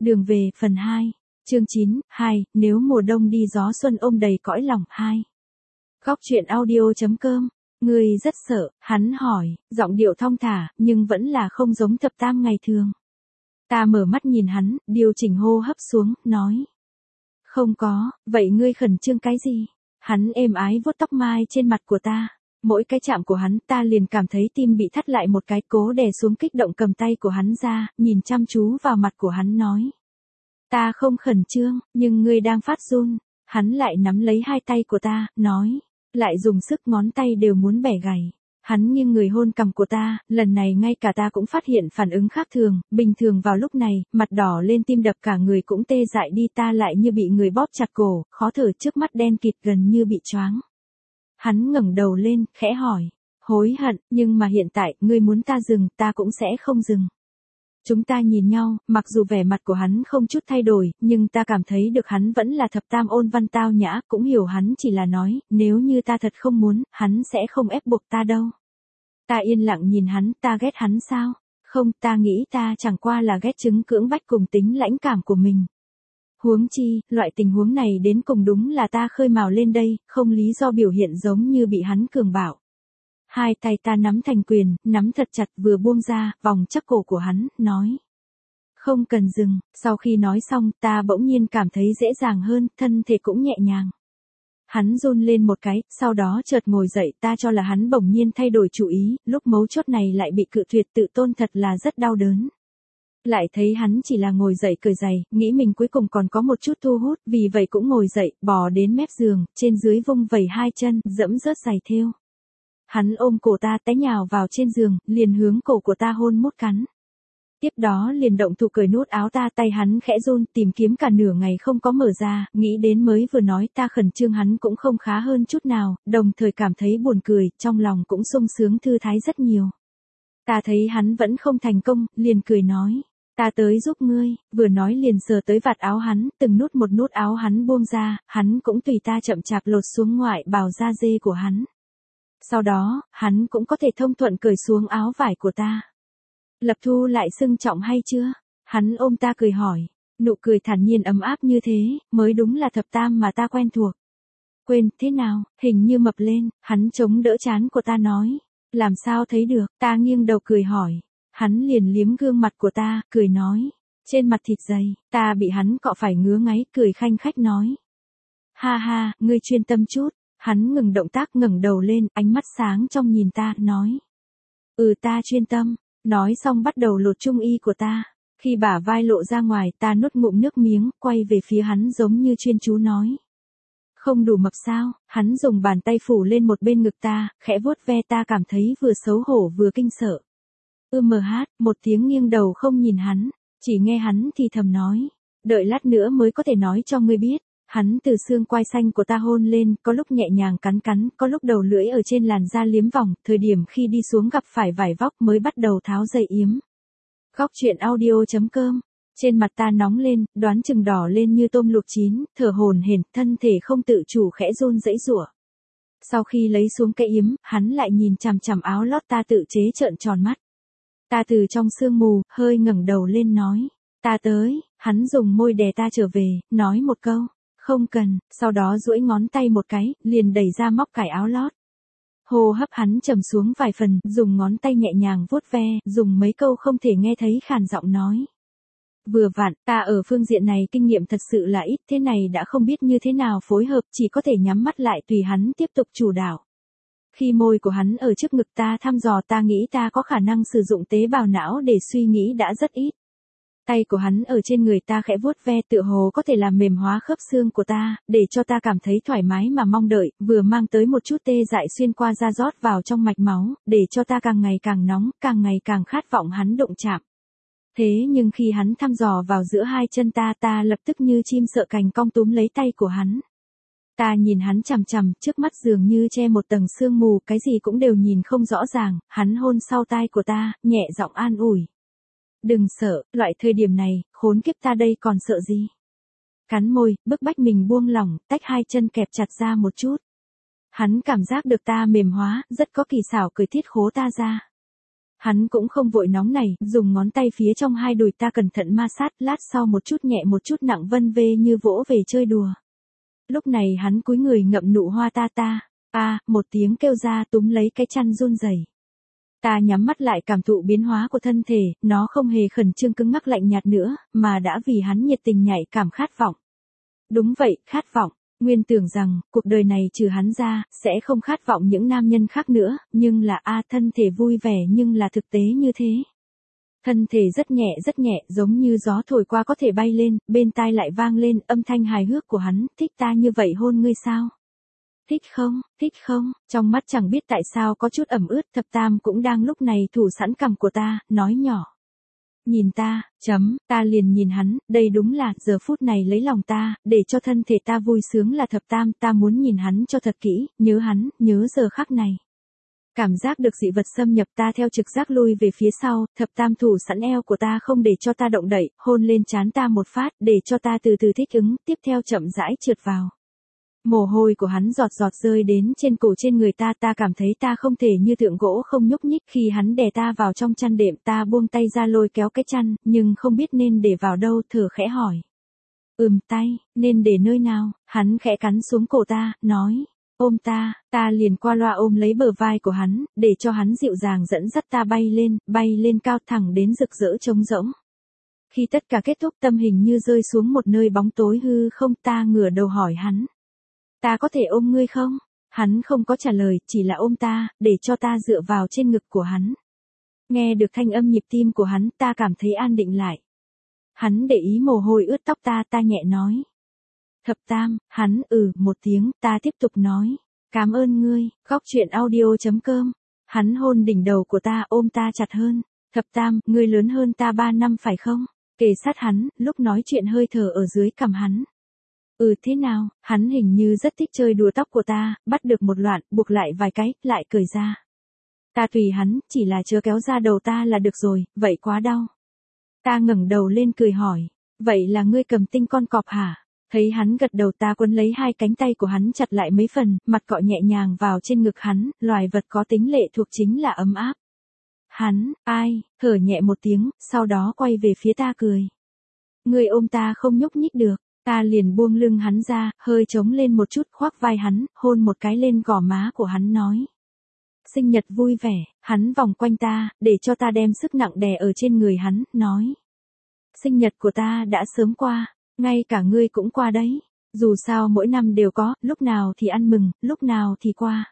Đường về, phần 2. Chương 9, 2, nếu mùa đông đi gió xuân ôm đầy cõi lòng, 2. Góc truyện audio.com. Ngươi rất sợ, hắn hỏi, giọng điệu thong thả, nhưng vẫn là không giống thập tam ngày thường. Ta mở mắt nhìn hắn, điều chỉnh hô hấp xuống, nói. Không có, vậy ngươi khẩn trương cái gì? Hắn êm ái vuốt tóc mai trên mặt của ta. Mỗi cái chạm của hắn ta liền cảm thấy tim bị thắt lại một cái, cố đè xuống kích động, cầm tay của hắn ra, nhìn chăm chú vào mặt của hắn nói. Ta không khẩn trương, nhưng ngươi đang phát run. Hắn lại nắm lấy hai tay của ta, nói. Lại dùng sức, ngón tay đều muốn bẻ gãy. Hắn nghiêng người hôn cằm của ta, lần này ngay cả ta cũng phát hiện phản ứng khác thường, bình thường vào lúc này, mặt đỏ lên, tim đập cả người cũng tê dại đi, ta lại như bị người bóp chặt cổ, khó thở, trước mắt đen kịt gần như bị choáng. Hắn ngẩng đầu lên, khẽ hỏi, hối hận, nhưng mà hiện tại, ngươi muốn ta dừng, ta cũng sẽ không dừng. Chúng ta nhìn nhau, mặc dù vẻ mặt của hắn không chút thay đổi, nhưng ta cảm thấy được hắn vẫn là thập tam ôn văn tao nhã, cũng hiểu hắn chỉ là nói, nếu như ta thật không muốn, hắn sẽ không ép buộc ta đâu. Ta yên lặng nhìn hắn, ta ghét hắn sao? Không, ta nghĩ ta chẳng qua là ghét chứng cưỡng bách cùng tính lãnh cảm của mình. Huống chi, loại tình huống này đến cùng đúng là ta khơi mào lên đây, không lý do biểu hiện giống như bị hắn cường bạo. Hai tay ta nắm thành quyền, nắm thật chặt, vừa buông ra, vòng chắc cổ của hắn, nói. Không cần dừng, sau khi nói xong, ta bỗng nhiên cảm thấy dễ dàng hơn, thân thể cũng nhẹ nhàng. Hắn run lên một cái, sau đó chợt ngồi dậy, ta cho là hắn bỗng nhiên thay đổi chủ ý, lúc mấu chốt này lại bị cự tuyệt, tự tôn thật là rất đau đớn. Lại thấy hắn chỉ là ngồi dậy cởi giày, nghĩ mình cuối cùng còn có một chút thu hút, vì vậy cũng ngồi dậy, bò đến mép giường, trên dưới vung vẩy hai chân, dẫm rớt giày thêu. Hắn ôm cổ ta, té nhào vào trên giường, liền hướng cổ của ta hôn mút cắn. Tiếp đó liền động thủ cởi nút áo ta, tay hắn khẽ run, tìm kiếm cả nửa ngày không có mở ra, nghĩ đến mới vừa nói ta khẩn trương hắn cũng không khá hơn chút nào, đồng thời cảm thấy buồn cười, trong lòng cũng sung sướng thư thái rất nhiều. Ta thấy hắn vẫn không thành công, liền cười nói. Ta tới giúp ngươi, vừa nói liền sờ tới vạt áo hắn, từng nút một nút áo hắn buông ra, hắn cũng tùy ta chậm chạp lột xuống ngoại bào da dê của hắn. Sau đó, hắn cũng có thể thông thuận cởi xuống áo vải của ta. Lập Thu lại sưng trọng hay chưa? Hắn ôm ta cười hỏi, nụ cười thản nhiên ấm áp như thế, mới đúng là thập tam mà ta quen thuộc. Quên, thế nào, hình như mập lên, hắn chống đỡ trán của ta nói. Làm sao thấy được, ta nghiêng đầu cười hỏi. Hắn liền liếm gương mặt của ta, cười nói. Trên mặt thịt dày, ta bị hắn cọ phải ngứa ngáy, cười khanh khách nói. Ha ha, ngươi chuyên tâm chút. Hắn ngừng động tác, ngẩng đầu lên, ánh mắt sáng trong nhìn ta, nói. Ta chuyên tâm. Nói xong bắt đầu lột trung y của ta. Khi bả vai lộ ra ngoài, ta nuốt ngụm nước miếng, quay về phía hắn giống như chuyên chú nói. Không đủ mập sao? Hắn dùng bàn tay phủ lên một bên ngực ta, khẽ vuốt ve, ta cảm thấy vừa xấu hổ vừa kinh sợ. Một tiếng nghiêng đầu không nhìn hắn, chỉ nghe hắn thì thầm nói. Đợi lát nữa mới có thể nói cho ngươi biết. Hắn từ xương quai xanh của ta hôn lên, có lúc nhẹ nhàng cắn cắn, có lúc đầu lưỡi ở trên làn da liếm vòng, thời điểm khi đi xuống gặp phải vải vóc mới bắt đầu tháo dây yếm. Góc truyện audio.com. Trên mặt ta nóng lên, đoán chừng đỏ lên như tôm luộc chín, thở hổn hển, thân thể không tự chủ khẽ run rẩy giụa. Sau khi lấy xuống cái yếm, hắn lại nhìn chằm chằm áo lót ta tự chế trợn tròn mắt. Ta từ trong sương mù, hơi ngẩng đầu lên nói. Ta tới, hắn dùng môi đè ta trở về, nói một câu. Không cần, sau đó duỗi ngón tay một cái, liền đẩy ra móc cài áo lót. Hô hấp hắn trầm xuống vài phần, dùng ngón tay nhẹ nhàng vuốt ve, dùng mấy câu không thể nghe thấy khàn giọng nói. Vừa vặn, ta ở phương diện này kinh nghiệm thật sự là ít, thế này đã không biết như thế nào phối hợp, chỉ có thể nhắm mắt lại tùy hắn tiếp tục chủ đạo. Khi môi của hắn ở trước ngực ta thăm dò, ta nghĩ ta có khả năng sử dụng tế bào não để suy nghĩ đã rất ít. Tay của hắn ở trên người ta khẽ vuốt ve, tựa hồ có thể làm mềm hóa khớp xương của ta, để cho ta cảm thấy thoải mái mà mong đợi, vừa mang tới một chút tê dại xuyên qua da rót vào trong mạch máu, để cho ta càng ngày càng nóng, càng ngày càng khát vọng hắn đụng chạm. Thế nhưng khi hắn thăm dò vào giữa hai chân ta, ta lập tức như chim sợ cành cong túm lấy tay của hắn. Ta nhìn hắn chằm chằm, trước mắt dường như che một tầng sương mù, cái gì cũng đều nhìn không rõ ràng, hắn hôn sau tai của ta, nhẹ giọng an ủi. Đừng sợ, loại thời điểm này, khốn kiếp ta đây còn sợ gì. Cắn môi, bức bách mình buông lỏng, tách hai chân kẹp chặt ra một chút. Hắn cảm giác được ta mềm hóa, rất có kỳ xảo cởi thiết khố ta ra. Hắn cũng không vội nóng này, dùng ngón tay phía trong hai đùi ta cẩn thận ma sát, lát sau một chút nhẹ một chút nặng vân vê như vỗ về chơi đùa. Lúc này hắn cúi người ngậm nụ hoa ta. Một tiếng kêu ra túm lấy cái chăn run rẩy. Ta nhắm mắt lại cảm thụ biến hóa của thân thể, nó không hề khẩn trương cứng ngắc lạnh nhạt nữa, mà đã vì hắn nhiệt tình nhạy cảm khát vọng. Đúng vậy, khát vọng. Nguyên tưởng rằng, cuộc đời này trừ hắn ra, sẽ không khát vọng những nam nhân khác nữa, nhưng là thân thể vui vẻ nhưng là thực tế như thế. Thân thể rất nhẹ, giống như gió thổi qua có thể bay lên, bên tai lại vang lên âm thanh hài hước của hắn, thích ta như vậy hôn ngươi sao? Thích không, trong mắt chẳng biết tại sao có chút ẩm ướt, thập tam cũng đang lúc này thủ sẵn cằm của ta, nói nhỏ. Nhìn ta, ta liền nhìn hắn, đây đúng là, giờ phút này lấy lòng ta, để cho thân thể ta vui sướng là thập tam, ta muốn nhìn hắn cho thật kỹ, nhớ hắn, nhớ giờ khắc này. Cảm giác được dị vật xâm nhập ta theo trực giác lui về phía sau, thập tam thủ sẵn eo của ta không để cho ta động đậy, hôn lên trán ta một phát, để cho ta từ từ thích ứng, tiếp theo chậm rãi trượt vào. Mồ hôi của hắn giọt giọt rơi đến trên cổ trên người ta cảm thấy ta không thể như tượng gỗ không nhúc nhích khi hắn đè ta vào trong chăn đệm ta buông tay ra lôi kéo cái chăn, nhưng không biết nên để vào đâu thở khẽ hỏi. Tay, nên để nơi nào, hắn khẽ cắn xuống cổ ta, nói. Ôm ta liền qua loa ôm lấy bờ vai của hắn, để cho hắn dịu dàng dẫn dắt ta bay lên cao thẳng đến rực rỡ trống rỗng. Khi tất cả kết thúc tâm hình như rơi xuống một nơi bóng tối hư không ta ngửa đầu hỏi hắn. Ta có thể ôm ngươi không? Hắn không có trả lời, chỉ là ôm ta, để cho ta dựa vào trên ngực của hắn. Nghe được thanh âm nhịp tim của hắn, ta cảm thấy an định lại. Hắn để ý mồ hôi ướt tóc ta nhẹ nói. Thập tam, hắn một tiếng, ta tiếp tục nói. Cảm ơn ngươi, góc truyện audio.com. Hắn hôn đỉnh đầu của ta ôm ta chặt hơn. Thập tam, ngươi lớn hơn ta 3 năm phải không? Kề sát hắn, lúc nói chuyện hơi thở ở dưới cằm hắn. Thế nào, hắn hình như rất thích chơi đùa tóc của ta, bắt được một loạn, buộc lại vài cái, lại cởi ra. Ta tùy hắn, chỉ là chớ kéo ra đầu ta là được rồi, vậy quá đau. Ta ngẩng đầu lên cười hỏi, vậy là ngươi cầm tinh con cọp hả? Thấy hắn gật đầu ta quấn lấy hai cánh tay của hắn chặt lại mấy phần, mặt cọ nhẹ nhàng vào trên ngực hắn, loài vật có tính lệ thuộc chính là ấm áp. Hắn, thở nhẹ một tiếng, sau đó quay về phía ta cười. Ngươi ôm ta không nhúc nhích được. Ta liền buông lưng hắn ra, hơi chống lên một chút khoác vai hắn, hôn một cái lên gò má của hắn nói. Sinh nhật vui vẻ, hắn vòng quanh ta, để cho ta đem sức nặng đè ở trên người hắn, nói. Sinh nhật của ta đã sớm qua, ngay cả ngươi cũng qua đấy. Dù sao mỗi năm đều có, lúc nào thì ăn mừng, lúc nào thì qua.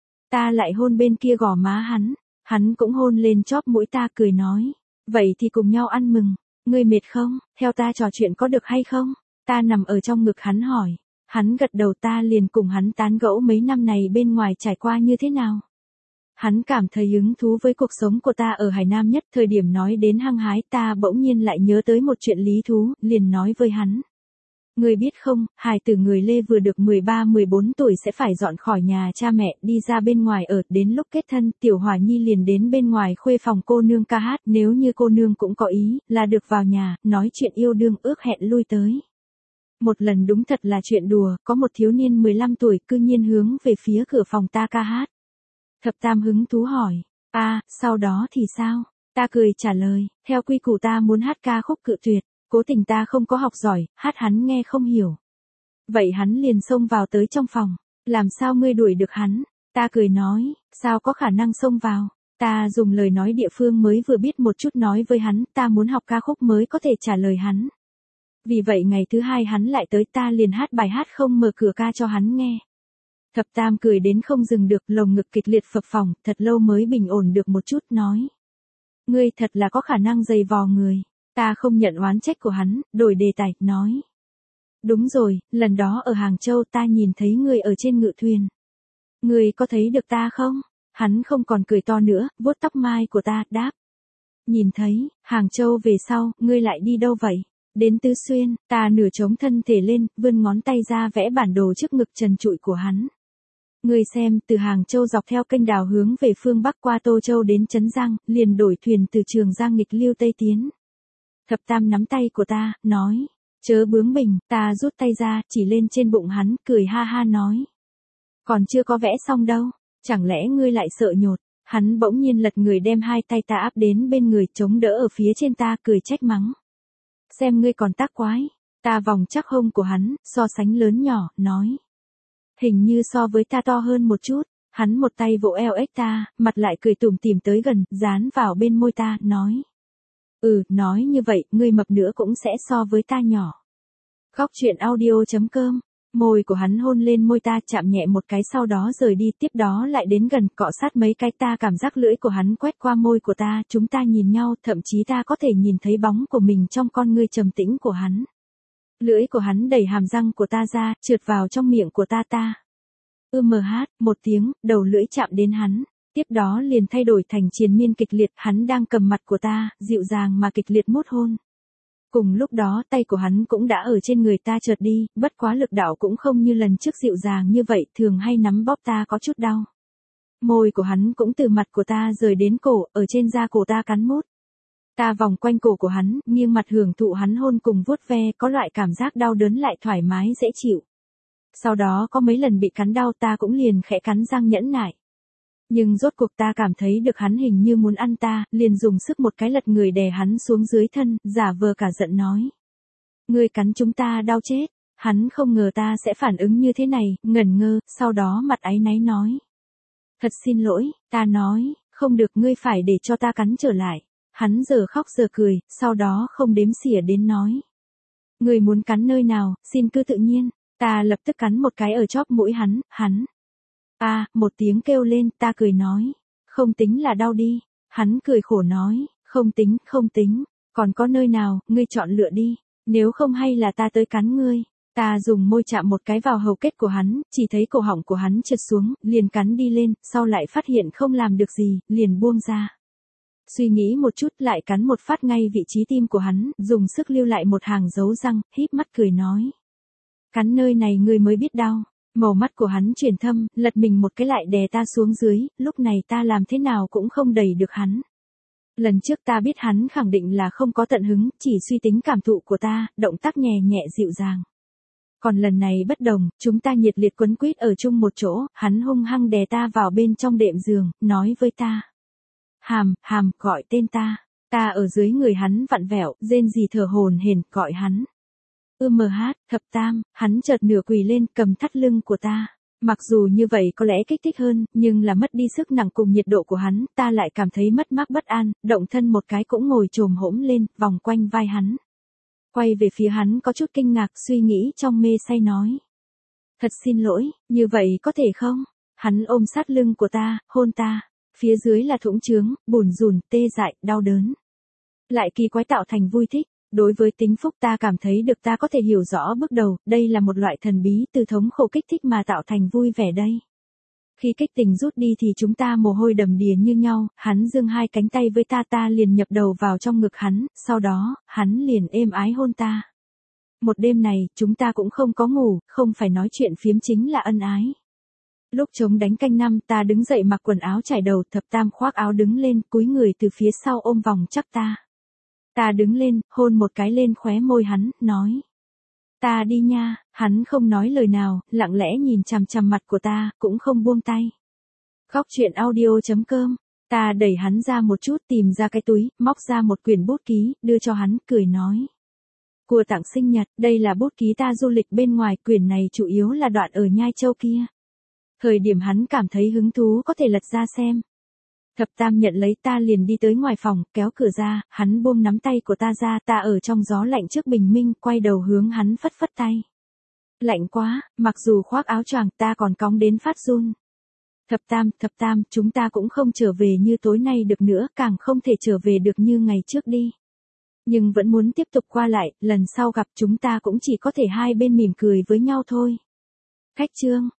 Ta lại hôn bên kia gò má hắn cũng hôn lên chóp mũi ta cười nói. Vậy thì cùng nhau ăn mừng, ngươi mệt không, theo ta trò chuyện có được hay không? Ta nằm ở trong ngực hắn hỏi. Hắn gật đầu ta liền cùng hắn tán gẫu mấy năm này bên ngoài trải qua như thế nào. Hắn cảm thấy hứng thú với cuộc sống của ta ở Hải Nam nhất. Thời điểm nói đến hăng hái ta bỗng nhiên lại nhớ tới một chuyện lý thú, liền nói với hắn. Người biết không, hài tử người Lê vừa được 13-14 tuổi sẽ phải dọn khỏi nhà cha mẹ đi ra bên ngoài ở. Đến lúc kết thân, Tiểu Hòa Nhi liền đến bên ngoài khuê phòng cô nương ca hát. Nếu như cô nương cũng có ý, là được vào nhà, nói chuyện yêu đương ước hẹn lui tới. Một lần đúng thật là chuyện đùa, có một thiếu niên 15 tuổi cư nhiên hướng về phía cửa phòng ta ca hát. Thập tam hứng thú hỏi, sau đó thì sao? Ta cười trả lời, theo quy củ ta muốn hát ca khúc cự tuyệt, cố tình ta không có học giỏi, hát hắn nghe không hiểu. Vậy hắn liền xông vào tới trong phòng, làm sao ngươi đuổi được hắn? Ta cười nói, sao có khả năng xông vào? Ta dùng lời nói địa phương mới vừa biết một chút nói với hắn, ta muốn học ca khúc mới có thể trả lời hắn. Vì vậy ngày thứ hai hắn lại tới ta liền hát bài hát không mở cửa ca cho hắn nghe. Thập tam cười đến không dừng được, lồng ngực kịch liệt phập phồng, thật lâu mới bình ổn được một chút nói. Ngươi thật là có khả năng dày vò người. Ta không nhận oán trách của hắn, đổi đề tài, nói. Đúng rồi, lần đó ở Hàng Châu ta nhìn thấy ngươi ở trên ngự thuyền. Ngươi có thấy được ta không? Hắn không còn cười to nữa, vuốt tóc mai của ta, đáp. Nhìn thấy, Hàng Châu về sau, ngươi lại đi đâu vậy? Đến Tứ Xuyên, ta nửa chống thân thể lên, vươn ngón tay ra vẽ bản đồ trước ngực trần trụi của hắn. Ngươi xem, từ Hàng Châu dọc theo kênh đào hướng về phương Bắc qua Tô Châu đến Trấn Giang, liền đổi thuyền từ Trường Giang nghịch lưu Tây tiến. Thập tam nắm tay của ta, nói. Chớ bướng bỉnh, ta rút tay ra, chỉ lên trên bụng hắn, cười ha ha nói. Còn chưa có vẽ xong đâu, chẳng lẽ ngươi lại sợ nhột? Hắn bỗng nhiên lật người đem hai tay ta áp đến bên người chống đỡ ở phía trên ta cười trách mắng. Xem ngươi còn tác quái. Ta vòng chắc hông của hắn, so sánh lớn nhỏ, nói. Hình như so với ta to hơn một chút. Hắn một tay vỗ eo ếch ta, mặt lại cười tủm tỉm tới gần, dán vào bên môi ta, nói. Nói như vậy, ngươi mập nữa cũng sẽ so với ta nhỏ. Góc truyện audio.com. Môi của hắn hôn lên môi ta chạm nhẹ một cái sau đó rời đi tiếp đó lại đến gần cọ sát mấy cái ta cảm giác lưỡi của hắn quét qua môi của ta chúng ta nhìn nhau thậm chí ta có thể nhìn thấy bóng của mình trong con ngươi trầm tĩnh của hắn. Lưỡi của hắn đẩy hàm răng của ta ra trượt vào trong miệng của ta. Một tiếng, đầu lưỡi chạm đến hắn. Tiếp đó liền thay đổi thành triền miên kịch liệt hắn đang cầm mặt của ta, dịu dàng mà kịch liệt mút hôn. Cùng lúc đó tay của hắn cũng đã ở trên người ta chợt đi, bất quá lực đạo cũng không như lần trước dịu dàng như vậy, thường hay nắm bóp ta có chút đau. Môi của hắn cũng từ mặt của ta rời đến cổ, ở trên da cổ ta cắn mút. Ta vòng quanh cổ của hắn, nghiêng mặt hưởng thụ hắn hôn cùng vuốt ve, có loại cảm giác đau đớn lại thoải mái dễ chịu. Sau đó có mấy lần bị cắn đau ta cũng liền khẽ cắn răng nhẫn nại. Nhưng rốt cuộc ta cảm thấy được hắn hình như muốn ăn ta, liền dùng sức một cái lật người đè hắn xuống dưới thân, giả vờ cả giận nói. Ngươi cắn chúng ta đau chết, hắn không ngờ ta sẽ phản ứng như thế này, ngẩn ngơ, sau đó mặt áy náy nói. Thật xin lỗi, ta nói, không được ngươi phải để cho ta cắn trở lại. Hắn giờ khóc giờ cười, sau đó không đếm xỉa đến nói. Ngươi muốn cắn nơi nào, xin cứ tự nhiên, ta lập tức cắn một cái ở chóp mũi hắn. Một tiếng kêu lên, ta cười nói. Không tính là đau đi. Hắn cười khổ nói, không tính, còn có nơi nào, ngươi chọn lựa đi. Nếu không hay là ta tới cắn ngươi. Ta dùng môi chạm một cái vào hầu kết của hắn, chỉ thấy cổ họng của hắn trượt xuống, liền cắn đi lên, sau lại phát hiện không làm được gì, liền buông ra. Suy nghĩ một chút lại cắn một phát ngay vị trí tim của hắn, dùng sức lưu lại một hàng dấu răng, híp mắt cười nói. Cắn nơi này ngươi mới biết đau. Màu mắt của hắn chuyển thâm, lật mình một cái lại đè ta xuống dưới, lúc này ta làm thế nào cũng không đẩy được hắn. Lần trước ta biết hắn khẳng định là không có tận hứng, chỉ suy tính cảm thụ của ta, động tác nhẹ nhẹ dịu dàng. Còn lần này bất đồng, chúng ta nhiệt liệt quấn quýt ở chung một chỗ, hắn hung hăng đè ta vào bên trong đệm giường, nói với ta. Hàm, gọi tên ta. Ta ở dưới người hắn vặn vẹo, rên rỉ thở hổn hển gọi hắn. Thập tam, hắn chợt nửa quỳ lên cầm thắt lưng của ta. Mặc dù như vậy có lẽ kích thích hơn, nhưng là mất đi sức nặng cùng nhiệt độ của hắn, ta lại cảm thấy mất mát bất an, động thân một cái cũng ngồi chồm hổm lên, vòng quanh vai hắn. Quay về phía hắn có chút kinh ngạc suy nghĩ trong mê say nói. Thật xin lỗi, như vậy có thể không? Hắn ôm sát lưng của ta, hôn ta. Phía dưới là thủng trướng, bủn rủn, tê dại, đau đớn. Lại kỳ quái tạo thành vui thích. Đối với tính phúc ta cảm thấy được ta có thể hiểu rõ bước đầu, đây là một loại thần bí từ thống khổ kích thích mà tạo thành vui vẻ đây. Khi kích tình rút đi thì chúng ta mồ hôi đầm đìa như nhau, hắn giương hai cánh tay với ta liền nhập đầu vào trong ngực hắn, sau đó, hắn liền êm ái hôn ta. Một đêm này, chúng ta cũng không có ngủ, không phải nói chuyện phiếm chính là ân ái. Lúc trống đánh canh năm ta đứng dậy mặc quần áo trải đầu thập tam khoác áo đứng lên cúi người từ phía sau ôm vòng chắc ta. Ta đứng lên, hôn một cái lên khóe môi hắn, nói. Ta đi nha, hắn không nói lời nào, lặng lẽ nhìn chằm chằm mặt của ta, cũng không buông tay. Góc truyện audio.com, ta đẩy hắn ra một chút tìm ra cái túi, móc ra một quyển bút ký, đưa cho hắn, cười nói. Của tặng sinh nhật, đây là bút ký ta du lịch bên ngoài, quyển này chủ yếu là đoạn ở Nhai Châu kia. Thời điểm hắn cảm thấy hứng thú có thể lật ra xem. Thập tam nhận lấy ta liền đi tới ngoài phòng, kéo cửa ra, hắn buông nắm tay của ta ra, ta ở trong gió lạnh trước bình minh, quay đầu hướng hắn phất phất tay. Lạnh quá, mặc dù khoác áo choàng ta còn cóng đến phát run. Thập tam, chúng ta cũng không trở về như tối nay được nữa, càng không thể trở về được như ngày trước đi. Nhưng vẫn muốn tiếp tục qua lại, lần sau gặp chúng ta cũng chỉ có thể hai bên mỉm cười với nhau thôi. Khách trương,